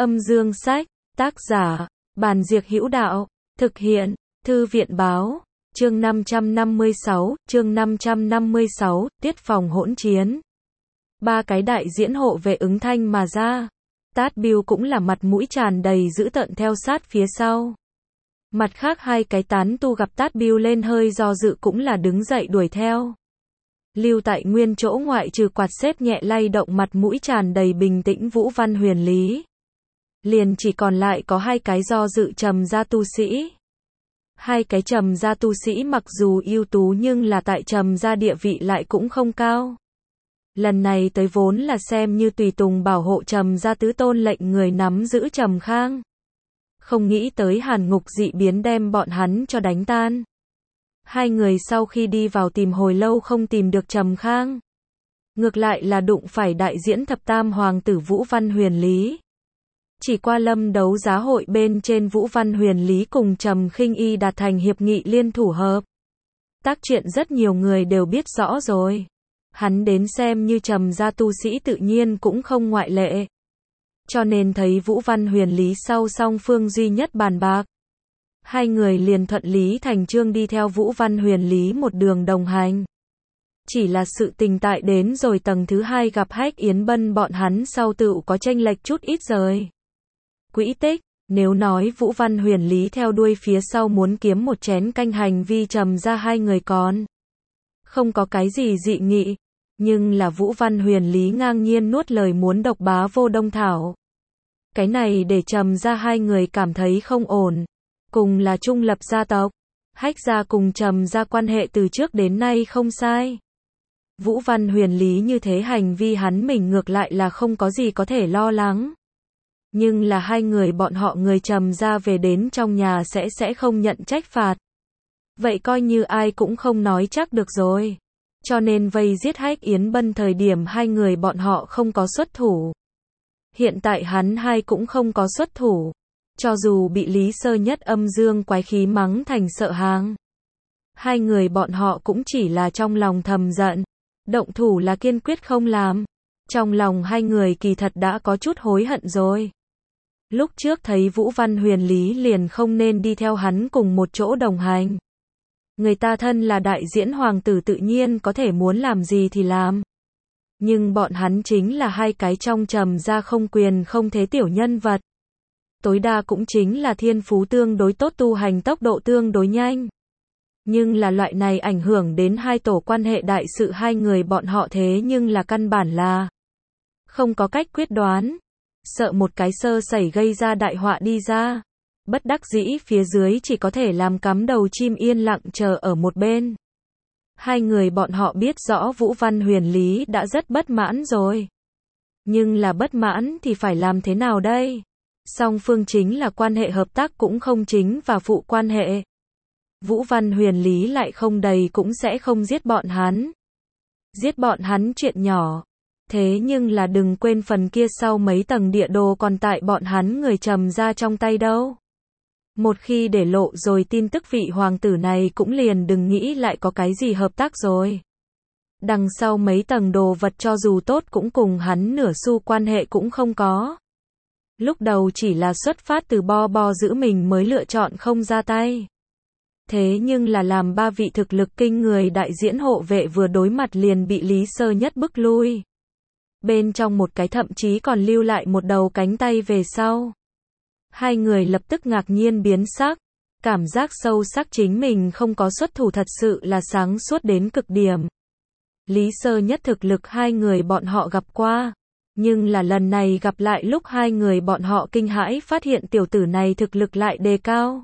Âm dương sách, tác giả, Bàn Diệc Hữu Đạo, thực hiện, Thư viện báo, chương 556, tiết phòng hỗn chiến. Ba cái đại diễn hộ vệ ứng thanh mà ra. Tát Biêu cũng là mặt mũi tràn đầy dữ tợn theo sát phía sau. Mặt khác hai cái tán tu gặp Tát Biêu lên hơi do dự cũng là đứng dậy đuổi theo. Lưu tại nguyên chỗ ngoại trừ quạt xếp nhẹ lay động mặt mũi tràn đầy bình tĩnh Vũ Văn Huyền Lý. Liền chỉ còn lại có hai cái do dự trầm gia tu sĩ. Hai cái trầm gia tu sĩ mặc dù ưu tú nhưng là tại trầm gia địa vị lại cũng không cao. Lần này tới vốn là xem như tùy tùng bảo hộ trầm gia tứ tôn lệnh người nắm giữ Trầm Khang. Không nghĩ tới hàn ngục dị biến đem bọn hắn cho đánh tan. Hai người sau khi đi vào tìm hồi lâu không tìm được Trầm Khang. Ngược lại là đụng phải đại diễn thập tam hoàng tử Vũ Văn Huyền Lý. Chỉ qua lâm đấu giá hội bên trên Vũ Văn Huyền Lý cùng Trầm Khinh Y đạt thành hiệp nghị liên thủ hợp. Tác chuyện rất nhiều người đều biết rõ rồi. Hắn đến xem như Trầm gia tu sĩ tự nhiên cũng không ngoại lệ. Cho nên thấy Vũ Văn Huyền Lý sau song phương duy nhất bàn bạc. Hai người liền thuận lý thành chương đi theo Vũ Văn Huyền Lý một đường đồng hành. Chỉ là sự tình tại đến rồi tầng thứ hai gặp Hách Yến Bân bọn hắn sau tựu có chênh lệch chút ít rồi. Quỹ tích, nếu nói Vũ Văn Huyền Lý theo đuôi phía sau muốn kiếm một chén canh hành vi Trầm ra hai người còn không có cái gì dị nghị, nhưng là Vũ Văn Huyền Lý ngang nhiên nuốt lời muốn độc bá Vô Đông Thảo. Cái này để Trầm ra hai người cảm thấy không ổn. Cùng là trung lập gia tộc, Hách gia cùng Trầm gia quan hệ từ trước đến nay không sai. Vũ Văn Huyền Lý như thế hành vi hắn mình ngược lại là không có gì có thể lo lắng. Nhưng là hai người bọn họ người Trầm gia về đến trong nhà sẽ không nhận trách phạt. Vậy coi như ai cũng không nói chắc được rồi. Cho nên vây giết Hách Yến Bân thời điểm hai người bọn họ không có xuất thủ. Hiện tại hắn hai cũng không có xuất thủ. Cho dù bị Lý Sơ Nhất âm dương quái khí mắng thành sợ hàng. Hai người bọn họ cũng chỉ là trong lòng thầm giận. Động thủ là kiên quyết không làm. Trong lòng hai người kỳ thật đã có chút hối hận rồi. Lúc trước thấy Vũ Văn Huyền Lý liền không nên đi theo hắn cùng một chỗ đồng hành. Người ta thân là đại diễn hoàng tử tự nhiên có thể muốn làm gì thì làm. Nhưng bọn hắn chính là hai cái trong Trầm gia không quyền không thế tiểu nhân vật. Tối đa cũng chính là thiên phú tương đối tốt, tu hành tốc độ tương đối nhanh. Nhưng là loại này ảnh hưởng đến hai tổ quan hệ đại sự hai người bọn họ thế nhưng là căn bản là không có cách quyết đoán. Sợ một cái sơ sẩy gây ra đại họa đi ra. Bất đắc dĩ phía dưới chỉ có thể làm cắm đầu chim yên lặng chờ ở một bên. Hai người bọn họ biết rõ Vũ Văn Huyền Lý đã rất bất mãn rồi. Nhưng là bất mãn thì phải làm thế nào đây? Song phương chính là quan hệ hợp tác cũng không chính và phụ quan hệ. Vũ Văn Huyền Lý lại không đầy cũng sẽ không giết bọn hắn. Giết bọn hắn chuyện nhỏ. Thế nhưng là đừng quên phần kia sau mấy tầng địa đồ còn tại bọn hắn người Trầm ra trong tay đâu. Một khi để lộ rồi tin tức vị hoàng tử này cũng liền đừng nghĩ lại có cái gì hợp tác rồi. Đằng sau mấy tầng đồ vật cho dù tốt cũng cùng hắn nửa xu quan hệ cũng không có. Lúc đầu chỉ là xuất phát từ bo giữ mình mới lựa chọn không ra tay. Thế nhưng là làm ba vị thực lực kinh người đại diễn hộ vệ vừa đối mặt liền bị Lý Sơ Nhất bức lui. Bên trong một cái thậm chí còn lưu lại một đầu cánh tay về sau. Hai người lập tức ngạc nhiên biến sắc. Cảm giác sâu sắc chính mình không có xuất thủ thật sự là sáng suốt đến cực điểm. Lý Sơ Nhất thực lực hai người bọn họ gặp qua. Nhưng là lần này gặp lại lúc hai người bọn họ kinh hãi phát hiện tiểu tử này thực lực lại đề cao.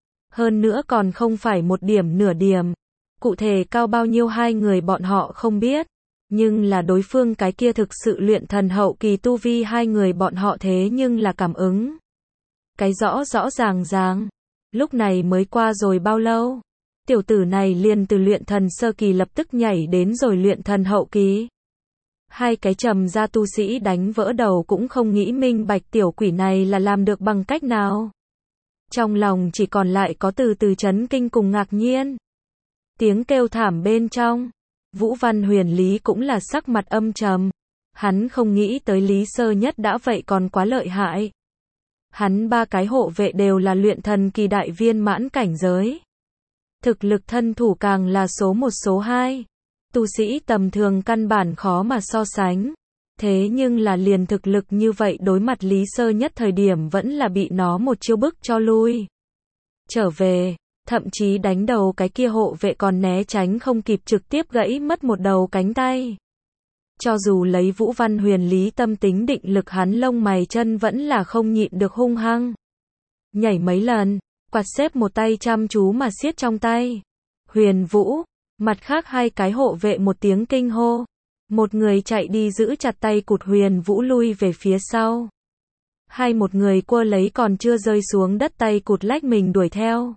Hơn nữa còn không phải một điểm nửa điểm. Cụ thể cao bao nhiêu hai người bọn họ không biết. Nhưng là đối phương cái kia thực sự luyện thần hậu kỳ tu vi hai người bọn họ thế nhưng là cảm ứng. Cái rõ ràng. Lúc này mới qua rồi bao lâu? Tiểu tử này liền từ luyện thần sơ kỳ lập tức nhảy đến rồi luyện thần hậu kỳ. Hai cái Trầm gia tu sĩ đánh vỡ đầu cũng không nghĩ minh bạch tiểu quỷ này là làm được bằng cách nào. Trong lòng chỉ còn lại có từ chấn kinh cùng ngạc nhiên. Tiếng kêu thảm bên trong. Vũ Văn Huyền Lý cũng là sắc mặt âm trầm. Hắn không nghĩ tới Lý Sơ Nhất đã vậy còn quá lợi hại. Hắn ba cái hộ vệ đều là luyện thần kỳ đại viên mãn cảnh giới. Thực lực thân thủ càng là số 1 số 2. Tu sĩ tầm thường căn bản khó mà so sánh. Thế nhưng là liền thực lực như vậy đối mặt Lý Sơ Nhất thời điểm vẫn là bị nó một chiêu bức cho lui. Trở về, thậm chí đánh đầu cái kia hộ vệ còn né tránh không kịp trực tiếp gãy mất một đầu cánh tay. Cho dù lấy Vũ Văn Huyền lý tâm tính định lực hắn lông mày chân vẫn là không nhịn được hung hăng. Nhảy mấy lần, quạt xếp một tay chăm chú mà siết trong tay. Huyền Vũ, mặt khác hai cái hộ vệ một tiếng kinh hô. Một người chạy đi giữ chặt tay cụt Huyền Vũ lui về phía sau. Một người quơ lấy còn chưa rơi xuống đất tay cụt lách mình đuổi theo.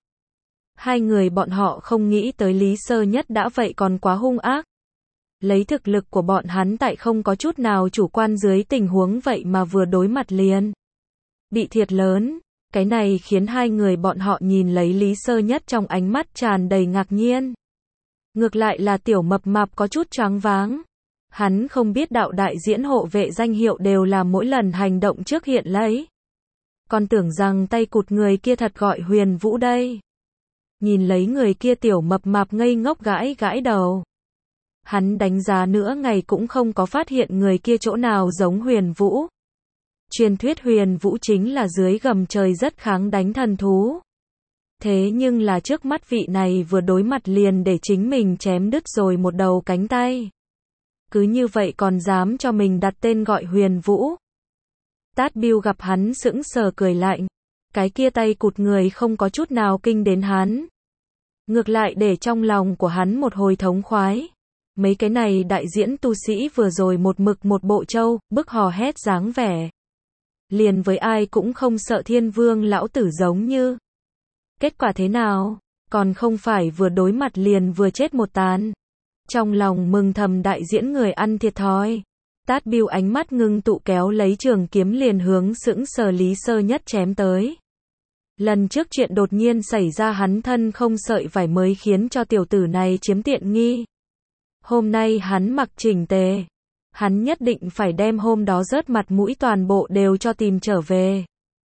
Hai người bọn họ không nghĩ tới Lý Sơ Nhất đã vậy còn quá hung ác. Lấy thực lực của bọn hắn tại không có chút nào chủ quan dưới tình huống vậy mà vừa đối mặt liền bị thiệt lớn. Cái này khiến hai người bọn họ nhìn lấy Lý Sơ Nhất trong ánh mắt tràn đầy ngạc nhiên. Ngược lại là tiểu mập mạp có chút choáng váng. Hắn không biết đạo đại diễn hộ vệ danh hiệu đều là mỗi lần hành động trước hiện lấy. Còn tưởng rằng tay cụt người kia thật gọi Huyền Vũ đây. Nhìn lấy người kia tiểu mập mạp ngây ngốc gãi gãi đầu. Hắn đánh giá nửa ngày cũng không có phát hiện người kia chỗ nào giống Huyền Vũ. Truyền thuyết Huyền Vũ chính là dưới gầm trời rất kháng đánh thần thú. Thế nhưng là trước mắt vị này vừa đối mặt liền để chính mình chém đứt rồi một đầu cánh tay. Cứ như vậy còn dám cho mình đặt tên gọi Huyền Vũ. Tát Biêu gặp hắn sững sờ cười lạnh. Cái kia tay cụt người không có chút nào kinh đến hắn. Ngược lại để trong lòng của hắn một hồi thống khoái. Mấy cái này đại diễn tu sĩ vừa rồi một mực một bộ trâu, bức hò hét dáng vẻ. Liền với ai cũng không sợ Thiên Vương lão tử giống như. Kết quả thế nào? Còn không phải vừa đối mặt liền vừa chết một tán. Trong lòng mừng thầm đại diễn người ăn thiệt thòi. Tát Biêu ánh mắt ngưng tụ kéo lấy trường kiếm liền hướng sững sờ Lý Sơ Nhất chém tới. Lần trước chuyện đột nhiên xảy ra hắn thân không sợi vải mới khiến cho tiểu tử này chiếm tiện nghi. Hôm nay hắn mặc chỉnh tề. Hắn nhất định phải đem hôm đó rớt mặt mũi toàn bộ đều cho tìm trở về.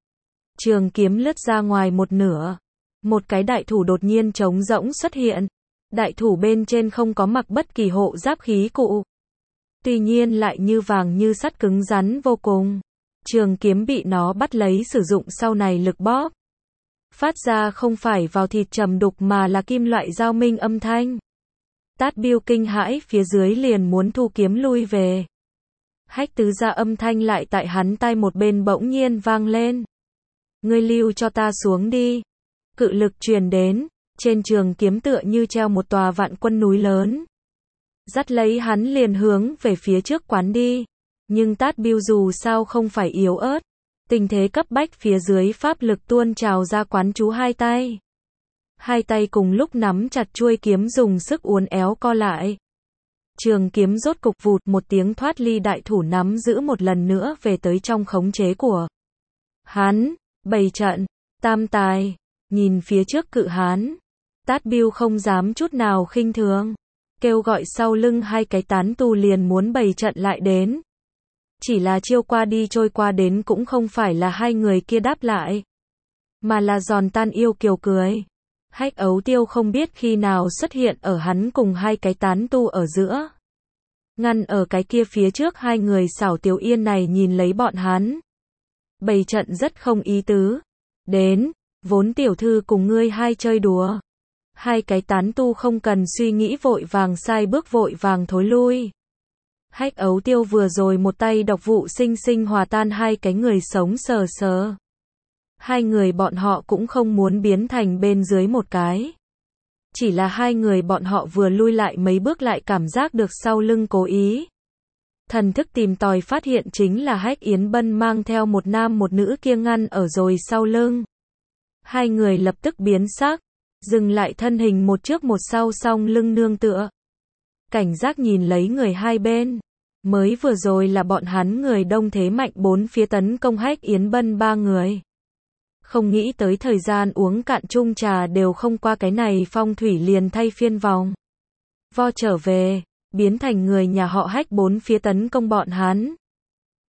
Trường kiếm lướt ra ngoài một nửa. Một cái đại thủ đột nhiên trống rỗng xuất hiện. Đại thủ bên trên không có mặc bất kỳ hộ giáp khí cụ. Tuy nhiên lại như vàng như sắt cứng rắn vô cùng. Trường kiếm bị nó bắt lấy sử dụng sau này lực bóp. Phát ra không phải vào thịt trầm đục mà là kim loại giao minh âm thanh. Tát Biêu kinh hãi phía dưới liền muốn thu kiếm lui về. Hách tứ ra âm thanh lại tại hắn tai một bên bỗng nhiên vang lên. Ngươi lưu cho ta xuống đi. Cự lực truyền đến, trên trường kiếm tựa như treo một tòa vạn quân núi lớn. Dắt lấy hắn liền hướng về phía trước quán đi. Nhưng Tát Biêu dù sao không phải yếu ớt. Tình thế cấp bách phía dưới pháp lực tuôn trào ra quán chú hai tay. Hai tay cùng lúc nắm chặt chuôi kiếm dùng sức uốn éo co lại. Trường kiếm rốt cục vụt một tiếng thoát ly đại thủ nắm giữ một lần nữa về tới trong khống chế của hắn. Bày trận, tam tài, nhìn phía trước cự hán. Tát Biêu không dám chút nào khinh thường. Kêu gọi sau lưng hai cái tán tu liền muốn bày trận lại đến. Chỉ là chiêu qua đi trôi qua đến cũng không phải là hai người kia đáp lại. Mà là giòn tan yêu kiều cười. Hách Ấu Tiêu không biết khi nào xuất hiện ở hắn cùng hai cái tán tu ở giữa. Ngăn ở cái kia phía trước hai người xảo Tiểu Yên này nhìn lấy bọn hắn. Bày trận rất không ý tứ. Đến, vốn tiểu thư cùng ngươi hai chơi đùa. Hai cái tán tu không cần suy nghĩ vội vàng sai bước vội vàng thối lui. Hách Ấu Tiêu vừa rồi một tay độc vụ sinh sinh hòa tan hai cái người sống sờ sờ. Hai người bọn họ cũng không muốn biến thành bên dưới một cái. Chỉ là hai người bọn họ vừa lui lại mấy bước lại cảm giác được sau lưng cố ý. Thần thức tìm tòi phát hiện chính là Hách Yến Bân mang theo một nam một nữ kia ngăn ở rồi sau lưng. Hai người lập tức biến sắc, dừng lại thân hình một trước một sau song lưng nương tựa. Cảnh giác nhìn lấy người hai bên. Mới vừa rồi là bọn hắn người đông thế mạnh bốn phía tấn công Hách Yến Bân ba người. Không nghĩ tới thời gian uống cạn chung trà đều không qua cái này phong thủy liền thay phiên vòng. Vo trở về, biến thành người nhà họ Hách bốn phía tấn công bọn hắn.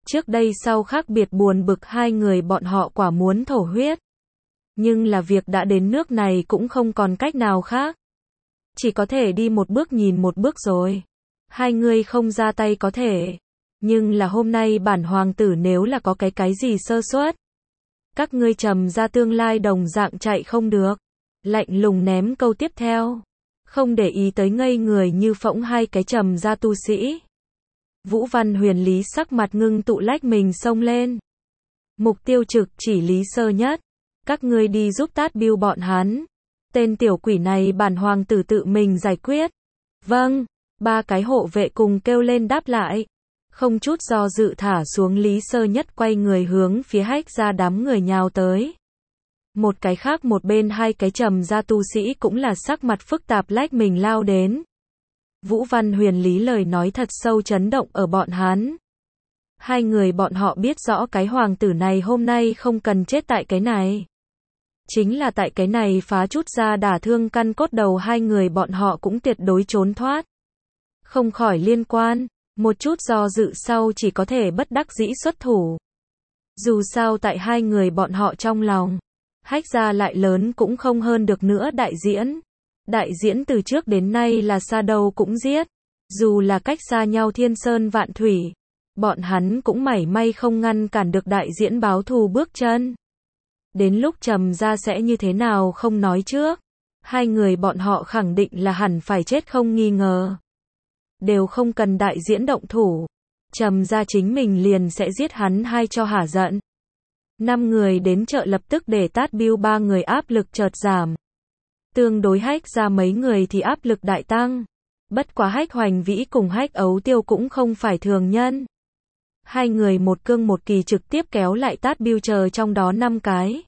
Trước đây sau khác biệt buồn bực hai người bọn họ quả muốn thổ huyết. Nhưng là việc đã đến nước này cũng không còn cách nào khác. Chỉ có thể đi một bước nhìn một bước rồi. Hai người không ra tay có thể. Nhưng là hôm nay bản hoàng tử nếu là có cái gì sơ suất. Các ngươi Trầm gia tương lai đồng dạng chạy không được. Lạnh lùng ném câu tiếp theo. Không để ý tới ngây người như phỗng hai cái Trầm gia tu sĩ. Vũ Văn Huyền Lý sắc mặt ngưng tụ lách mình xông lên. Mục tiêu trực chỉ Lý Sơ Nhất. Các ngươi đi giúp Tát Bưu bọn hắn. Tên tiểu quỷ này bản hoàng tử tự mình giải quyết. Vâng, ba cái hộ vệ cùng kêu lên đáp lại. Không chút do dự thả xuống Lý Sơ Nhất quay người hướng phía Hách gia đám người nhào tới. Một cái khác một bên hai cái Trầm gia tu sĩ cũng là sắc mặt phức tạp lách mình lao đến. Vũ Văn Huyền Lý lời nói thật sâu chấn động ở bọn hắn. Hai người bọn họ biết rõ cái hoàng tử này hôm nay không cần chết tại cái này. Chính là tại cái này phá chút ra đả thương căn cốt đầu hai người bọn họ cũng tuyệt đối trốn thoát. Không khỏi liên quan, một chút do dự sau chỉ có thể bất đắc dĩ xuất thủ. Dù sao tại hai người bọn họ trong lòng, Hách gia lại lớn cũng không hơn được nữa đại diễn. Đại diễn từ trước đến nay là xa đầu cũng giết. Dù là cách xa nhau thiên sơn vạn thủy, bọn hắn cũng mảy may không ngăn cản được đại diễn báo thù bước chân. Đến lúc Trầm gia sẽ như thế nào không nói trước. Hai người bọn họ khẳng định là hẳn phải chết không nghi ngờ. Đều không cần đại diễn động thủ. Trầm gia chính mình liền sẽ giết hắn hai cho hả giận. 5 người đến chợ lập tức để Tát Bưu ba người áp lực chợt giảm. Tương đối Hách gia mấy người thì áp lực đại tăng. Bất quá Hách Hoành Vĩ cùng Hách Ấu Tiêu cũng không phải thường nhân. Hai người một cương một kỳ trực tiếp kéo lại Tát Bưu chờ trong đó 5 cái.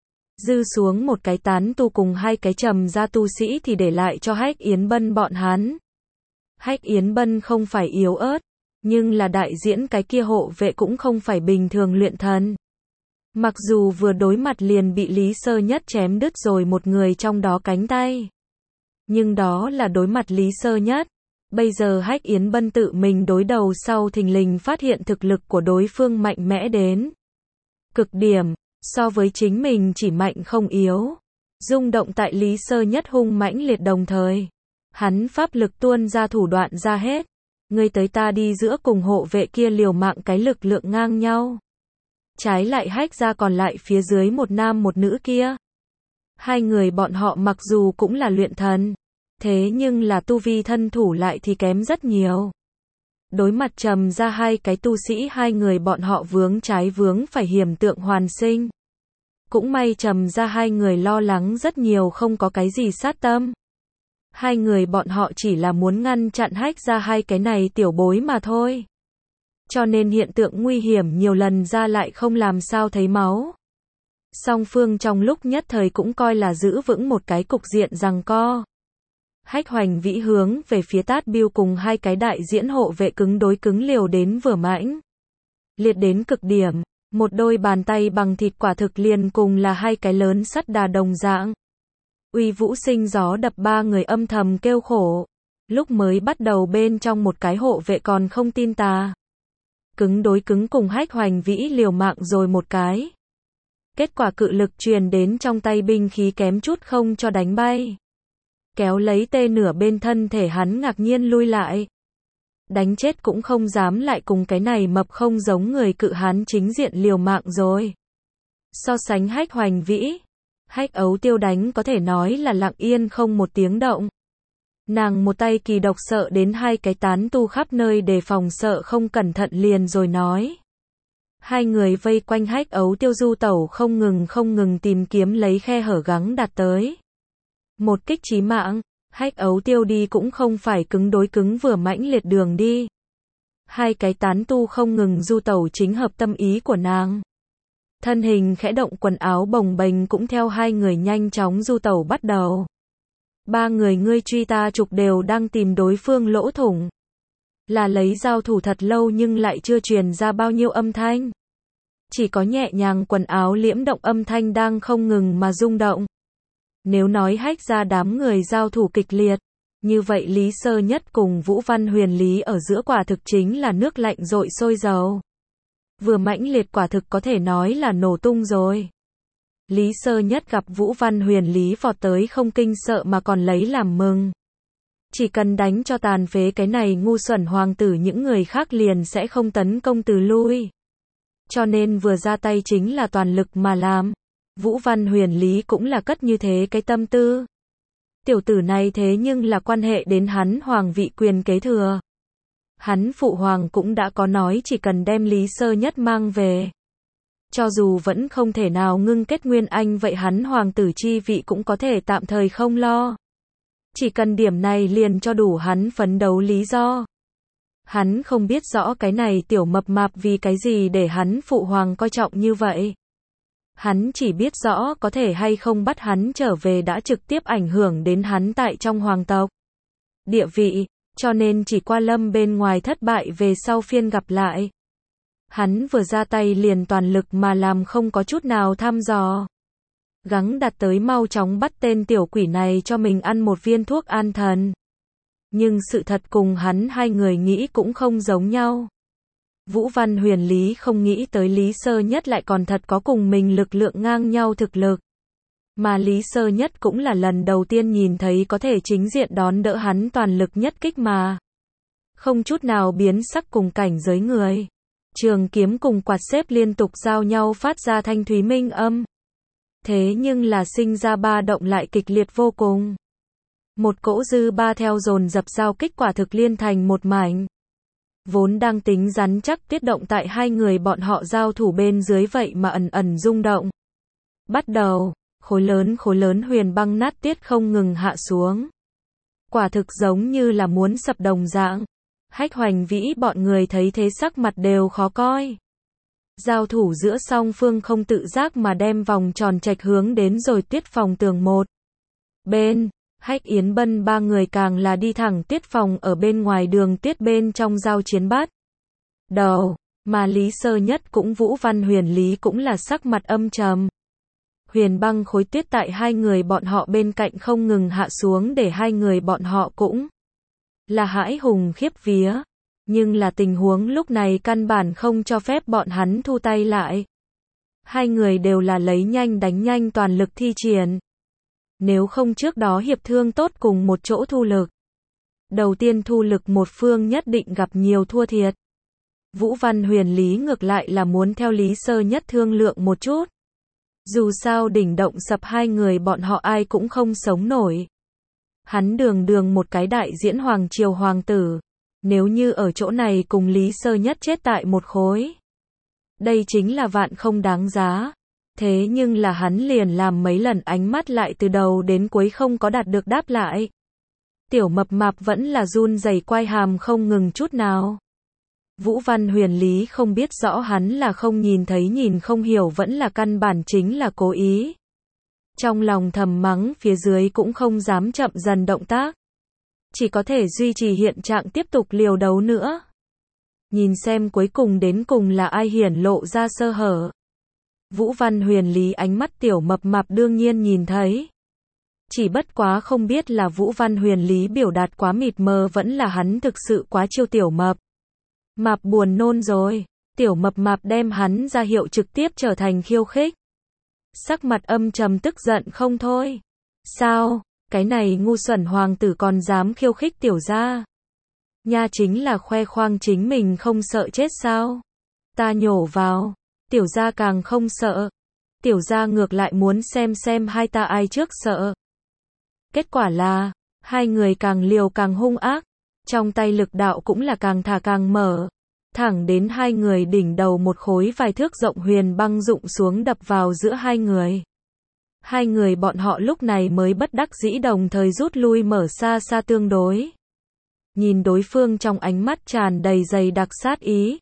Dư xuống một cái tán tu cùng hai cái Trầm gia tu sĩ thì để lại cho Hách Yến Bân bọn hắn. Hách Yến Bân không phải yếu ớt, nhưng là đại diễn cái kia hộ vệ cũng không phải bình thường luyện thần. Mặc dù vừa đối mặt liền bị Lý Sơ Nhất chém đứt rồi một người trong đó cánh tay. Nhưng đó là đối mặt Lý Sơ Nhất. Bây giờ Hách Yến Bân tự mình đối đầu sau thình lình phát hiện thực lực của đối phương mạnh mẽ đến cực điểm, so với chính mình chỉ mạnh không yếu. Rung động tại Lý Sơ Nhất hung mãnh liệt đồng thời. Hắn pháp lực tuôn ra thủ đoạn ra hết. Ngươi tới ta đi giữa cùng hộ vệ kia liều mạng cái lực lượng ngang nhau. Trái lại Hách gia còn lại phía dưới một nam một nữ kia. Hai người bọn họ mặc dù cũng là luyện thần, thế nhưng là tu vi thân thủ lại thì kém rất nhiều. Đối mặt Trầm gia hai cái tu sĩ hai người bọn họ vướng trái vướng phải hiểm tượng hoàn sinh. Cũng may Trầm gia hai người lo lắng rất nhiều không có cái gì sát tâm. Hai người bọn họ chỉ là muốn ngăn chặn Hách gia hai cái này tiểu bối mà thôi. Cho nên hiện tượng nguy hiểm nhiều lần ra lại không làm sao thấy máu. Song phương trong lúc nhất thời cũng coi là giữ vững một cái cục diện giằng co. Hách Hoành Vĩ hướng về phía Tát Bưu cùng hai cái đại diễn hộ vệ cứng đối cứng liều đến vừa mãnh liệt đến cực điểm, một đôi bàn tay bằng thịt quả thực liền cùng là hai cái lớn sắt đà đồng dạng. Uy vũ sinh gió đập ba người âm thầm kêu khổ. Lúc mới bắt đầu bên trong một cái hộ vệ còn không tin tà. Cứng đối cứng cùng Hách Hoành Vĩ liều mạng rồi một cái. Kết quả cự lực truyền đến trong tay binh khí kém chút không cho đánh bay. Kéo lấy tê nửa bên thân thể hắn ngạc nhiên lui lại. Đánh chết cũng không dám lại cùng cái này mập không giống người cự hán chính diện liều mạng rồi. So sánh Hách Hoành Vĩ, Hách Ấu Tiêu đánh có thể nói là lặng yên không một tiếng động. Nàng một tay kỳ độc sợ đến hai cái tán tu khắp nơi đề phòng sợ không cẩn thận liền rồi nói. Hai người vây quanh Hách Ấu Tiêu du tẩu không ngừng tìm kiếm lấy khe hở gắng đạt tới. Một kích chí mạng, Hách Ấu Tiêu đi cũng không phải cứng đối cứng vừa mãnh liệt đường đi. Hai cái tán tu không ngừng du tẩu chính hợp tâm ý của nàng. Thân hình khẽ động quần áo bồng bềnh cũng theo hai người nhanh chóng du tẩu bắt đầu. Ba người ngươi truy ta trục đều đang tìm đối phương lỗ thủng. Là lấy giao thủ thật lâu nhưng lại chưa truyền ra bao nhiêu âm thanh. Chỉ có nhẹ nhàng quần áo liễm động âm thanh đang không ngừng mà rung động. Nếu nói Hách gia đám người giao thủ kịch liệt, như vậy Lý Sơ Nhất cùng Vũ Văn Huyền Lý ở giữa quả thực chính là nước lạnh dội sôi dầu. Vừa mãnh liệt quả thực có thể nói là nổ tung rồi. Lý Sơ Nhất gặp Vũ Văn Huyền Lý vọt tới không kinh sợ mà còn lấy làm mừng. Chỉ cần đánh cho tàn phế cái này ngu xuẩn hoàng tử, những người khác liền sẽ không tấn công từ lui. Cho nên vừa ra tay chính là toàn lực mà làm. Vũ Văn Huyền Lý cũng là cất như thế cái tâm tư. Tiểu tử này thế nhưng là quan hệ đến hắn hoàng vị quyền kế thừa. Hắn phụ hoàng cũng đã có nói chỉ cần đem Lý Sơ Nhất mang về. Cho dù vẫn không thể nào ngưng kết nguyên anh, vậy hắn hoàng tử chi vị cũng có thể tạm thời không lo. Chỉ cần điểm này liền cho đủ hắn phấn đấu lý do. Hắn không biết rõ cái này tiểu mập mạp vì cái gì để hắn phụ hoàng coi trọng như vậy. Hắn chỉ biết rõ có thể hay không bắt hắn trở về đã trực tiếp ảnh hưởng đến hắn tại trong hoàng tộc địa vị, cho nên chỉ qua lâm bên ngoài thất bại về sau phiên gặp lại. Hắn vừa ra tay liền toàn lực mà làm, không có chút nào thăm dò. Gắng đặt tới mau chóng bắt tên tiểu quỷ này cho mình ăn một viên thuốc an thần. Nhưng sự thật cùng hắn hai người nghĩ cũng không giống nhau. Vũ Văn Huyền Lý không nghĩ tới Lý Sơ Nhất lại còn thật có cùng mình lực lượng ngang nhau thực lực. Mà Lý Sơ Nhất cũng là lần đầu tiên nhìn thấy có thể chính diện đón đỡ hắn toàn lực nhất kích mà. Không chút nào biến sắc cùng cảnh giới người. Trường kiếm cùng quạt xếp liên tục giao nhau phát ra thanh thúy minh âm. Thế nhưng là sinh ra ba động lại kịch liệt vô cùng. Một cỗ dư ba theo dồn dập giao kích quả thực liên thành một mảnh. Vốn đang tính rắn chắc tiết động tại hai người bọn họ giao thủ bên dưới vậy mà ẩn ẩn rung động. Bắt đầu, khối lớn huyền băng nát tiết không ngừng hạ xuống. Quả thực giống như là muốn sập đồng dạng. Hách Hoành Vĩ bọn người thấy thế sắc mặt đều khó coi. Giao thủ giữa song phương không tự giác mà đem vòng tròn trạch hướng đến rồi tiết phòng tường một bên. Hách Yến Bân ba người càng là đi thẳng tiết phòng ở bên ngoài đường tiết bên trong giao chiến bắt đầu, mà Lý Sơ Nhất cũng Vũ Văn Huyền Lý cũng là sắc mặt âm trầm. Huyền băng khối tuyết tại hai người bọn họ bên cạnh không ngừng hạ xuống để hai người bọn họ cũng là hãi hùng khiếp vía. Nhưng là tình huống lúc này căn bản không cho phép bọn hắn thu tay lại. Hai người đều là lấy nhanh đánh nhanh toàn lực thi triển. Nếu không trước đó hiệp thương tốt cùng một chỗ thu lực. Đầu tiên thu lực một phương nhất định gặp nhiều thua thiệt. Vũ Văn Huyền Lý ngược lại là muốn theo Lý Sơ Nhất thương lượng một chút. Dù sao đỉnh động sập hai người bọn họ ai cũng không sống nổi. Hắn đường một cái đại diễn hoàng triều hoàng tử. Nếu như ở chỗ này cùng Lý Sơ Nhất chết tại một khối. Đây chính là vạn không đáng giá. Thế nhưng là hắn liền làm mấy lần ánh mắt lại từ đầu đến cuối không có đạt được đáp lại. Tiểu mập mạp vẫn là run rẩy quai hàm không ngừng chút nào. Vũ Văn Huyền Lý không biết rõ hắn là không nhìn thấy nhìn không hiểu vẫn là căn bản chính là cố ý. Trong lòng thầm mắng phía dưới cũng không dám chậm dần động tác. Chỉ có thể duy trì hiện trạng tiếp tục liều đấu nữa. Nhìn xem cuối cùng đến cùng là ai hiển lộ ra sơ hở. Vũ Văn Huyền Lý ánh mắt tiểu mập mạp đương nhiên nhìn thấy. Chỉ bất quá không biết là Vũ Văn Huyền Lý biểu đạt quá mịt mờ vẫn là hắn thực sự quá chiêu tiểu mập. Mạp buồn nôn rồi. Tiểu mập mạp đem hắn ra hiệu trực tiếp trở thành khiêu khích. Sắc mặt âm trầm tức giận không thôi. Sao? Cái này ngu xuẩn hoàng tử còn dám khiêu khích tiểu gia. Nha chính là khoe khoang chính mình không sợ chết sao? Ta nhổ vào. Tiểu gia càng không sợ. Tiểu gia ngược lại muốn xem hai ta ai trước sợ. Kết quả là, hai người càng liều càng hung ác. Trong tay lực đạo cũng là càng thả càng mở. Thẳng đến hai người đỉnh đầu một khối vài thước rộng huyền băng rụng xuống đập vào giữa hai người. Hai người bọn họ lúc này mới bất đắc dĩ đồng thời rút lui mở xa xa tương đối. Nhìn đối phương trong ánh mắt tràn đầy dày đặc sát ý.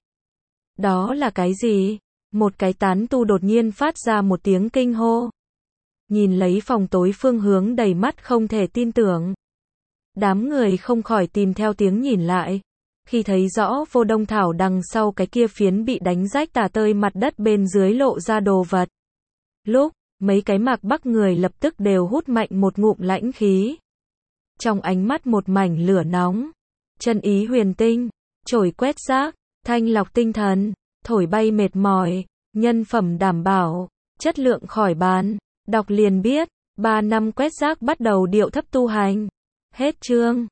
Đó là cái gì? Một cái tán tu đột nhiên phát ra một tiếng kinh hô. Nhìn lấy phòng tối phương hướng đầy mắt không thể tin tưởng. Đám người không khỏi tìm theo tiếng nhìn lại. Khi thấy rõ Vô Đông Thảo đằng sau cái kia phiến bị đánh rách tả tơi mặt đất bên dưới lộ ra đồ vật. Lúc, mấy cái Mạc Bắc người lập tức đều hút mạnh một ngụm lãnh khí. Trong ánh mắt một mảnh lửa nóng. Chân ý huyền tinh, trổi quét rác, thanh lọc tinh thần. thổi bay mệt mỏi, nhân phẩm đảm bảo, chất lượng khỏi bàn. Đọc liền biết, 3 năm quét rác bắt đầu điệu thấp tu hành. Hết chương.